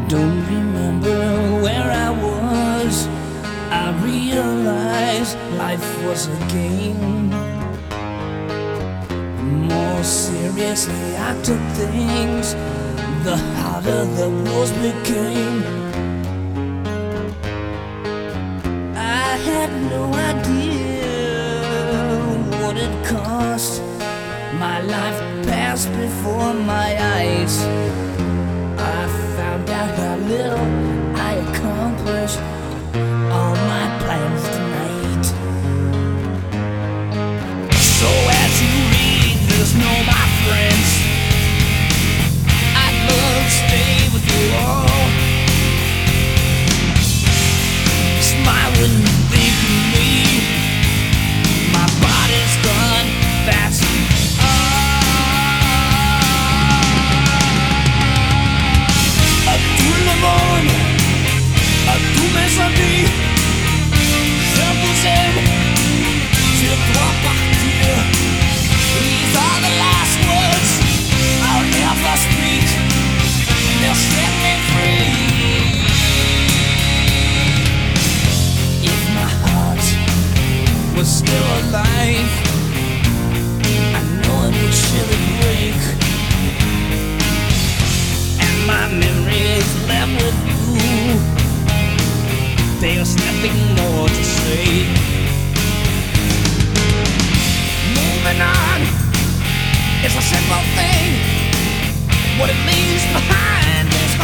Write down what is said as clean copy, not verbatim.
Don't remember where I was. I realized life was a game. The more seriously I took things, the harder the blows became. I had no idea what it cost. My life passed before my eyes. I found out how little I accomplished all my plans tonight. So as you read this, know my friends, I'd love to stay with you all. Smile when you think of me. My body's gone, that's was still alive, I know it would surely break. And my memories left with you, there's nothing more to say. Moving on is a simple thing. What it leaves behind is